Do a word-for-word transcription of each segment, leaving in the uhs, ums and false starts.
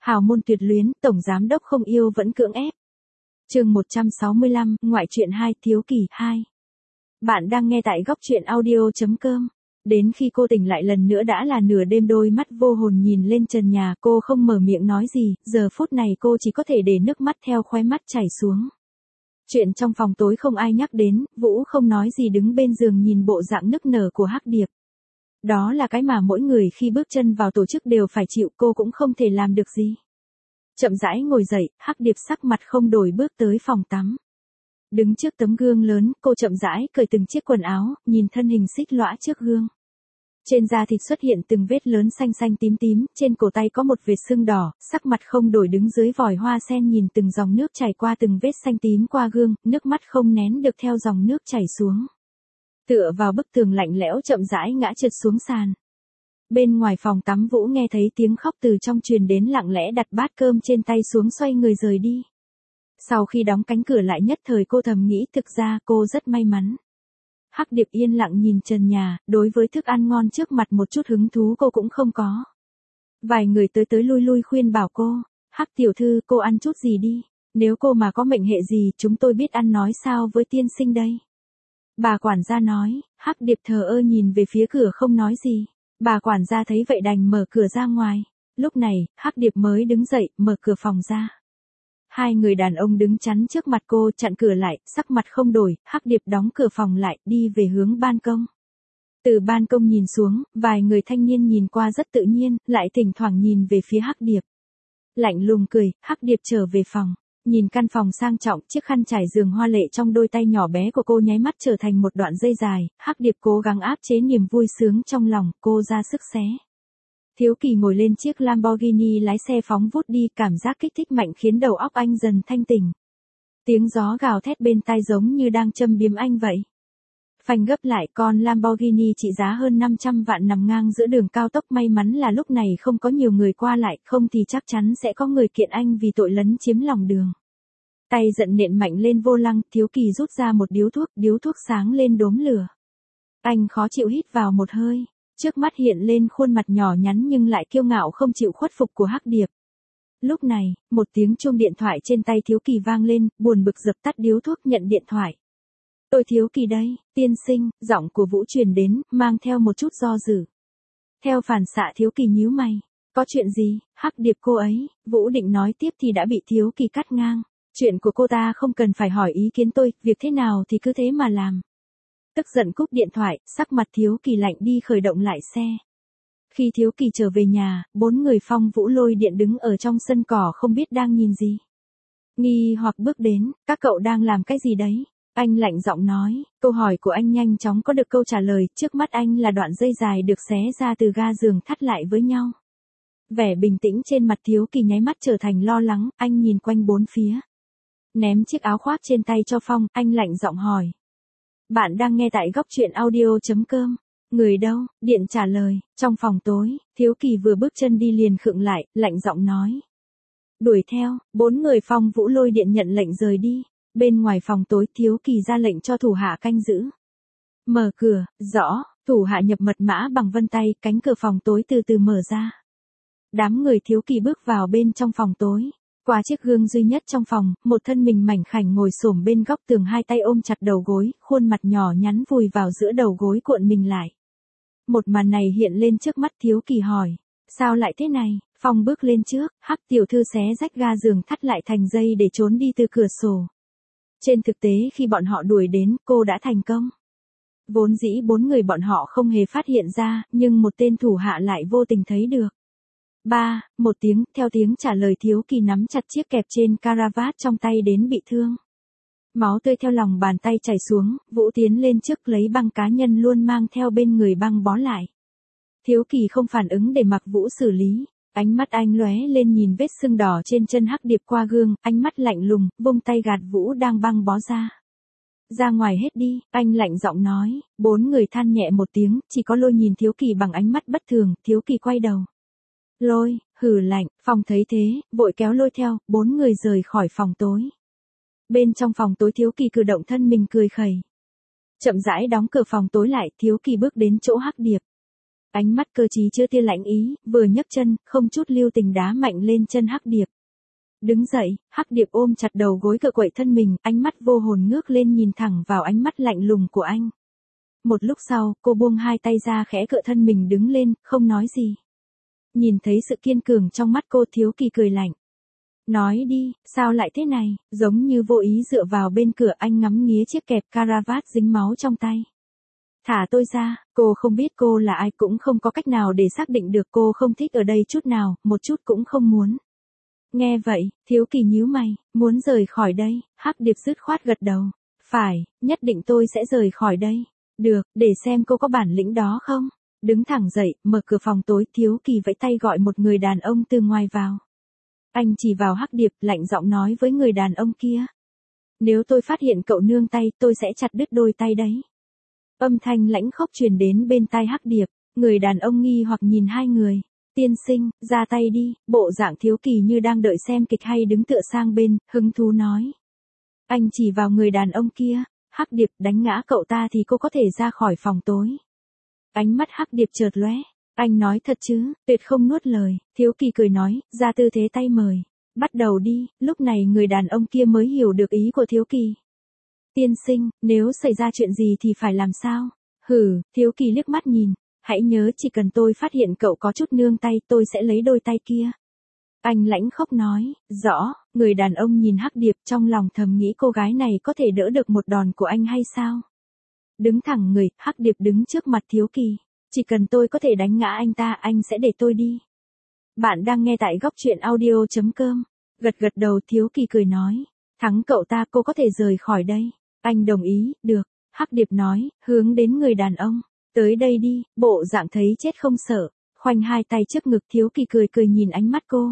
Hào môn tuyệt luyến, tổng giám đốc không yêu vẫn cưỡng ép. Chương một trăm sáu mươi lăm, ngoại truyện hai, thiếu kỳ hai. Bạn đang nghe tại góc truyện audio chấm com. Đến khi cô tỉnh lại lần nữa đã là nửa đêm, đôi mắt vô hồn nhìn lên trần nhà, cô không mở miệng nói gì, giờ phút này cô chỉ có thể để nước mắt theo khóe mắt chảy xuống. Chuyện trong phòng tối không ai nhắc đến, Vũ không nói gì đứng bên giường nhìn bộ dạng nức nở của Hắc Điệp. Đó là cái mà mỗi người khi bước chân vào tổ chức đều phải chịu, cô cũng không thể làm được gì. Chậm rãi ngồi dậy, Hắc Điệp sắc mặt không đổi bước tới phòng tắm. Đứng trước tấm gương lớn, cô chậm rãi cởi từng chiếc quần áo, nhìn thân hình xích lõa trước gương. Trên da thịt xuất hiện từng vết lớn xanh xanh tím tím, trên cổ tay có một vệt sưng đỏ, sắc mặt không đổi đứng dưới vòi hoa sen nhìn từng dòng nước chảy qua từng vết xanh tím qua gương, nước mắt không nén được theo dòng nước chảy xuống. Tựa vào bức tường lạnh lẽo chậm rãi ngã trượt xuống sàn. Bên ngoài phòng tắm Vũ nghe thấy tiếng khóc từ trong truyền đến, lặng lẽ đặt bát cơm trên tay xuống xoay người rời đi. Sau khi đóng cánh cửa lại nhất thời cô thầm nghĩ thực ra cô rất may mắn. Hắc Điệp yên lặng nhìn trần nhà, đối với thức ăn ngon trước mặt một chút hứng thú cô cũng không có. Vài người tới tới lui lui khuyên bảo cô, Hắc tiểu thư cô ăn chút gì đi, nếu cô mà có mệnh hệ gì chúng tôi biết ăn nói sao với tiên sinh đây. Bà quản gia nói, Hắc Điệp thờ ơ nhìn về phía cửa không nói gì. Bà quản gia thấy vậy đành mở cửa ra ngoài. Lúc này, Hắc Điệp mới đứng dậy, mở cửa phòng ra. Hai người đàn ông đứng chắn trước mặt cô, chặn cửa lại, sắc mặt không đổi, Hắc Điệp đóng cửa phòng lại, đi về hướng ban công. Từ ban công nhìn xuống, vài người thanh niên nhìn qua rất tự nhiên, lại thỉnh thoảng nhìn về phía Hắc Điệp. Lạnh lùng cười, Hắc Điệp trở về phòng. Nhìn căn phòng sang trọng, chiếc khăn trải giường hoa lệ trong đôi tay nhỏ bé của cô nháy mắt trở thành một đoạn dây dài, Hắc Điệp cố gắng áp chế niềm vui sướng trong lòng, cô ra sức xé. Thiếu Kỳ ngồi lên chiếc Lamborghini lái xe phóng vút đi, cảm giác kích thích mạnh khiến đầu óc anh dần thanh tỉnh. Tiếng gió gào thét bên tai giống như đang châm biếm anh vậy. Phanh gấp lại, con Lamborghini trị giá hơn năm trăm vạn nằm ngang giữa đường cao tốc, may mắn là lúc này không có nhiều người qua lại, không thì chắc chắn sẽ có người kiện anh vì tội lấn chiếm lòng đường. Tay giận nện mạnh lên vô lăng, Thiếu Kỳ rút ra một điếu thuốc, điếu thuốc sáng lên đốm lửa. Anh khó chịu hít vào một hơi, trước mắt hiện lên khuôn mặt nhỏ nhắn nhưng lại kiêu ngạo không chịu khuất phục của Hắc Điệp. Lúc này, một tiếng chuông điện thoại trên tay Thiếu Kỳ vang lên, buồn bực dập tắt điếu thuốc nhận điện thoại. Tôi Thiếu Kỳ đây, tiên sinh, giọng của Vũ truyền đến, mang theo một chút do dự. Theo phản xạ Thiếu Kỳ nhíu mày, có chuyện gì, Hắc Điệp cô ấy, Vũ định nói tiếp thì đã bị Thiếu Kỳ cắt ngang. Chuyện của cô ta không cần phải hỏi ý kiến tôi, việc thế nào thì cứ thế mà làm. Tức giận cúp điện thoại, sắc mặt Thiếu Kỳ lạnh đi khởi động lại xe. Khi Thiếu Kỳ trở về nhà, bốn người Phong Vũ Lôi Điện đứng ở trong sân cỏ không biết đang nhìn gì. Nghi hoặc bước đến, các cậu đang làm cái gì đấy? Anh lạnh giọng nói, câu hỏi của anh nhanh chóng có được câu trả lời, trước mắt anh là đoạn dây dài được xé ra từ ga giường thắt lại với nhau. Vẻ bình tĩnh trên mặt Thiếu Kỳ nháy mắt trở thành lo lắng, anh nhìn quanh bốn phía. Ném chiếc áo khoác trên tay cho Phong, anh lạnh giọng hỏi. Bạn đang nghe tại góc truyện audio chấm com. Người đâu? Điện trả lời, trong phòng tối, Thiếu Kỳ vừa bước chân đi liền khựng lại, lạnh giọng nói. Đuổi theo, bốn người Phong Vũ Lôi Điện nhận lệnh rời đi. Bên ngoài phòng tối Thiếu Kỳ ra lệnh cho thủ hạ canh giữ. Mở cửa, rõ, thủ hạ nhập mật mã bằng vân tay, cánh cửa phòng tối từ từ mở ra. Đám người Thiếu Kỳ bước vào bên trong phòng tối. Qua chiếc gương duy nhất trong phòng, một thân mình mảnh khảnh ngồi xổm bên góc tường, hai tay ôm chặt đầu gối, khuôn mặt nhỏ nhắn vùi vào giữa đầu gối cuộn mình lại. Một màn này hiện lên trước mắt Thiếu Kỳ hỏi, sao lại thế này? Phong bước lên trước, Hắc tiểu thư xé rách ga giường thắt lại thành dây để trốn đi từ cửa sổ. Trên thực tế khi bọn họ đuổi đến, cô đã thành công. Vốn dĩ bốn người bọn họ không hề phát hiện ra, nhưng một tên thủ hạ lại vô tình thấy được. Ba, một tiếng, theo tiếng trả lời Thiếu Kỳ nắm chặt chiếc kẹp trên caravat trong tay đến bị thương. Máu tươi theo lòng bàn tay chảy xuống, Vũ tiến lên trước lấy băng cá nhân luôn mang theo bên người băng bó lại. Thiếu Kỳ không phản ứng để mặc Vũ xử lý, ánh mắt anh lóe lên nhìn vết sưng đỏ trên chân Hắc Điệp qua gương, ánh mắt lạnh lùng, vung tay gạt Vũ đang băng bó ra. Ra ngoài hết đi, anh lạnh giọng nói, bốn người than nhẹ một tiếng, chỉ có Lôi nhìn Thiếu Kỳ bằng ánh mắt bất thường, Thiếu Kỳ quay đầu. Lôi, hừ lạnh, Phong thấy thế, vội kéo Lôi theo, bốn người rời khỏi phòng tối. Bên trong phòng tối Thiếu Kỳ cử động thân mình cười khẩy. Chậm rãi đóng cửa phòng tối lại, Thiếu Kỳ bước đến chỗ Hắc Điệp. Ánh mắt cơ trí chưa tia lạnh ý, vừa nhấc chân, không chút lưu tình đá mạnh lên chân Hắc Điệp. Đứng dậy, Hắc Điệp ôm chặt đầu gối cựa quậy thân mình, ánh mắt vô hồn ngước lên nhìn thẳng vào ánh mắt lạnh lùng của anh. Một lúc sau, cô buông hai tay ra khẽ cựa thân mình đứng lên, không nói gì. Nhìn thấy sự kiên cường trong mắt cô, Thiếu Kỳ cười lạnh. Nói đi, sao lại thế này, giống như vô ý dựa vào bên cửa, anh ngắm nghía chiếc kẹp caravat dính máu trong tay. Thả tôi ra, cô không biết cô là ai, cũng không có cách nào để xác định được, cô không thích ở đây chút nào, một chút cũng không muốn. Nghe vậy, Thiếu Kỳ nhíu mày, muốn rời khỏi đây. Hắc Điệp dứt khoát gật đầu. Phải, nhất định tôi sẽ rời khỏi đây. Được, để xem cô có bản lĩnh đó không. Đứng thẳng dậy, mở cửa phòng tối, Thiếu Kỳ vẫy tay gọi một người đàn ông từ ngoài vào. Anh chỉ vào Hắc Điệp, lạnh giọng nói với người đàn ông kia. Nếu tôi phát hiện cậu nương tay, tôi sẽ chặt đứt đôi tay đấy. Âm thanh lãnh khốc truyền đến bên tai Hắc Điệp, người đàn ông nghi hoặc nhìn hai người. Tiên sinh, ra tay đi, bộ dạng Thiếu Kỳ như đang đợi xem kịch hay đứng tựa sang bên, hứng thú nói. Anh chỉ vào người đàn ông kia, Hắc Điệp, đánh ngã cậu ta thì cô có thể ra khỏi phòng tối. Ánh mắt Hắc Điệp chợt lóe, anh nói thật chứ, tuyệt không nuốt lời. Thiếu Kỳ cười nói, ra tư thế tay mời. Bắt đầu đi. Lúc này người đàn ông kia mới hiểu được ý của Thiếu Kỳ. Tiên sinh, nếu xảy ra chuyện gì thì phải làm sao? Hừ, Thiếu Kỳ liếc mắt nhìn. Hãy nhớ, chỉ cần tôi phát hiện cậu có chút nương tay, tôi sẽ lấy đôi tay kia. Anh lãnh khốc nói. Rõ. Người đàn ông nhìn Hắc Điệp, trong lòng thầm nghĩ cô gái này có thể đỡ được một đòn của anh hay sao? Đứng thẳng người, Hắc Điệp đứng trước mặt Thiếu Kỳ. Chỉ cần tôi có thể đánh ngã anh ta, anh sẽ để tôi đi. Bạn đang nghe tại góc truyện audio chấm com. Gật gật đầu, Thiếu Kỳ cười nói. Thắng cậu ta, cô có thể rời khỏi đây. Anh đồng ý. Được. Hắc Điệp nói, hướng đến người đàn ông. Tới đây đi. Bộ dạng thấy chết không sợ. Khoanh hai tay trước ngực, Thiếu Kỳ cười cười nhìn ánh mắt cô.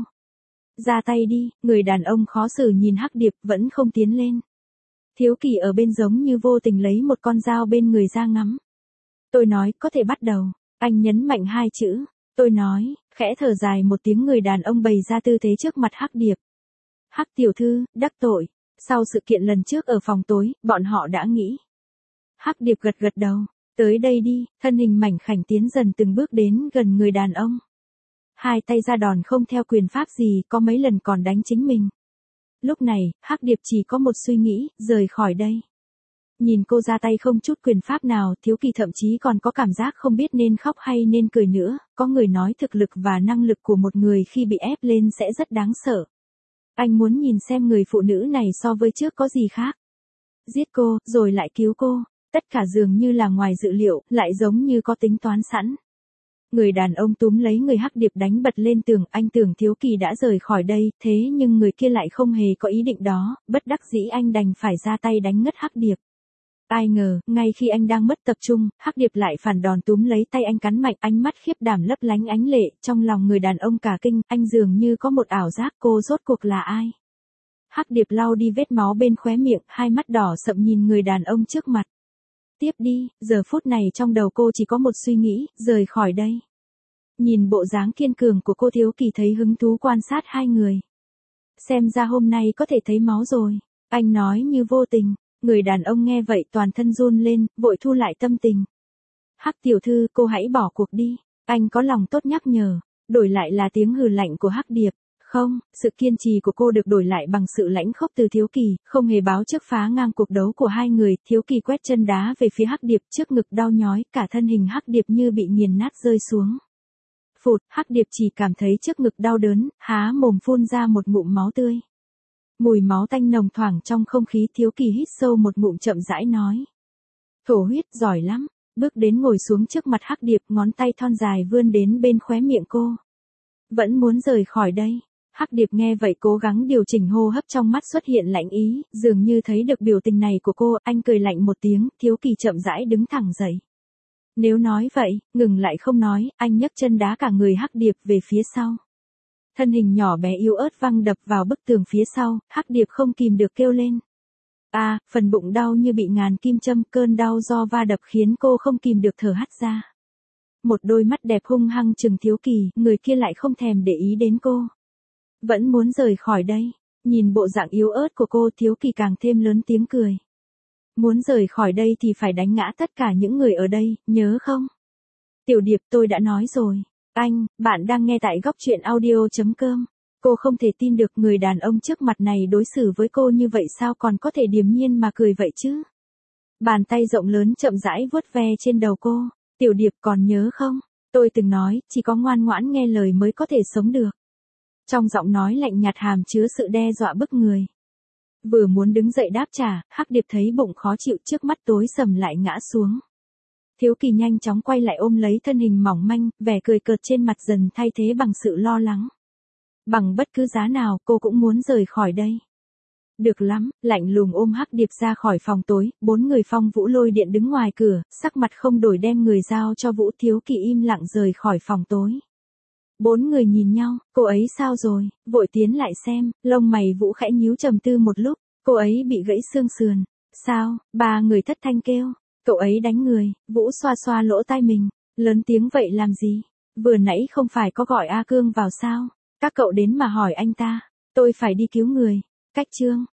Ra tay đi. Người đàn ông khó xử nhìn Hắc Điệp, vẫn không tiến lên. Thiếu Kỳ ở bên giống như vô tình lấy một con dao bên người ra ngắm. Tôi nói, có thể bắt đầu. Anh nhấn mạnh hai chữ. Tôi nói, khẽ thở dài một tiếng, người đàn ông bày ra tư thế trước mặt Hắc Điệp. Hắc tiểu thư, đắc tội. Sau sự kiện lần trước ở phòng tối, bọn họ đã nghĩ. Hắc Điệp gật gật đầu. Tới đây đi. Thân hình mảnh khảnh tiến dần từng bước đến gần người đàn ông. Hai tay ra đòn không theo quyền pháp gì, có mấy lần còn đánh chính mình. Lúc này, Hắc Điệp chỉ có một suy nghĩ, rời khỏi đây. Nhìn cô ra tay không chút quyền pháp nào, Thiếu Kỳ thậm chí còn có cảm giác không biết nên khóc hay nên cười nữa. Có người nói thực lực và năng lực của một người khi bị ép lên sẽ rất đáng sợ. Anh muốn nhìn xem người phụ nữ này so với trước có gì khác. Giết cô, rồi lại cứu cô. Tất cả dường như là ngoài dự liệu, lại giống như có tính toán sẵn. Người đàn ông túm lấy người Hắc Điệp đánh bật lên tường, anh tưởng Thiếu Kỳ đã rời khỏi đây, thế nhưng người kia lại không hề có ý định đó, bất đắc dĩ anh đành phải ra tay đánh ngất Hắc Điệp. Ai ngờ, ngay khi anh đang mất tập trung, Hắc Điệp lại phản đòn túm lấy tay anh cắn mạnh, ánh mắt khiếp đảm lấp lánh ánh lệ, trong lòng người đàn ông cả kinh, anh dường như có một ảo giác, cô rốt cuộc là ai? Hắc Điệp lau đi vết máu bên khóe miệng, hai mắt đỏ sậm nhìn người đàn ông trước mặt. Tiếp đi, giờ phút này trong đầu cô chỉ có một suy nghĩ, rời khỏi đây. Nhìn bộ dáng kiên cường của cô, Thiếu Kỳ thấy hứng thú quan sát hai người. Xem ra hôm nay có thể thấy máu rồi. Anh nói như vô tình. Người đàn ông nghe vậy toàn thân run lên, vội thu lại tâm tình. Hắc tiểu thư, cô hãy bỏ cuộc đi. Anh có lòng tốt nhắc nhở. Đổi lại là tiếng hừ lạnh của Hắc Điệp. Không, sự kiên trì của cô được đổi lại bằng sự lãnh khốc từ Thiếu Kỳ, không hề báo trước phá ngang cuộc đấu của hai người. Thiếu Kỳ quét chân đá về phía Hắc Điệp, trước ngực đau nhói, cả thân hình Hắc Điệp như bị nghiền nát rơi xuống. Phụt, Hắc Điệp chỉ cảm thấy trước ngực đau đớn, há mồm phun ra một ngụm máu tươi. Mùi máu tanh nồng thoảng trong không khí, Thiếu Kỳ hít sâu một ngụm chậm rãi nói. Thổ huyết, giỏi lắm. Bước đến ngồi xuống trước mặt Hắc Điệp, ngón tay thon dài vươn đến bên khóe miệng cô. Vẫn muốn rời khỏi đây. Hắc Điệp nghe vậy cố gắng điều chỉnh hô hấp, trong mắt xuất hiện lạnh ý, dường như thấy được biểu tình này của cô, anh cười lạnh một tiếng, Thiếu Kỳ chậm rãi đứng thẳng dậy. Nếu nói vậy, ngừng lại không nói, anh nhấc chân đá cả người Hắc Điệp về phía sau. Thân hình nhỏ bé yếu ớt văng đập vào bức tường phía sau, Hắc Điệp không kìm được kêu lên. A, à, phần bụng đau như bị ngàn kim châm, cơn đau do va đập khiến cô không kìm được thở hắt ra. Một đôi mắt đẹp hung hăng trừng Thiếu Kỳ, người kia lại không thèm để ý đến cô. Vẫn muốn rời khỏi đây. Nhìn bộ dạng yếu ớt của cô, Thiếu Kỳ càng thêm lớn tiếng cười. Muốn rời khỏi đây thì phải đánh ngã tất cả những người ở đây, nhớ không? Tiểu Điệp, tôi đã nói rồi. Anh, bạn đang nghe tại góc truyện audio.com. Cô không thể tin được người đàn ông trước mặt này đối xử với cô như vậy, sao còn có thể điềm nhiên mà cười vậy chứ? Bàn tay rộng lớn chậm rãi vuốt ve trên đầu cô. Tiểu Điệp, còn nhớ không? Tôi từng nói, chỉ có ngoan ngoãn nghe lời mới có thể sống được. Trong giọng nói lạnh nhạt hàm chứa sự đe dọa bức người. Vừa muốn đứng dậy đáp trả, Hắc Điệp thấy bụng khó chịu, trước mắt tối sầm lại ngã xuống. Thiếu Kỳ nhanh chóng quay lại ôm lấy thân hình mỏng manh, vẻ cười cợt trên mặt dần thay thế bằng sự lo lắng. Bằng bất cứ giá nào, cô cũng muốn rời khỏi đây. Được lắm, lạnh lùng ôm Hắc Điệp ra khỏi phòng tối, bốn người Phong Vũ Lôi Điện đứng ngoài cửa, sắc mặt không đổi đem người giao cho Vũ. Thiếu Kỳ im lặng rời khỏi phòng tối. Bốn người nhìn nhau, cô ấy sao rồi, vội tiến lại xem, lông mày Vũ khẽ nhíu trầm tư một lúc, cô ấy bị gãy xương sườn. Sao? Ba người thất thanh kêu. Cậu ấy đánh người. Vũ xoa xoa lỗ tai mình, lớn tiếng vậy làm gì? Vừa nãy không phải có gọi A Cương vào sao? Các cậu đến mà hỏi anh ta. Tôi phải đi cứu người. Cách Trương,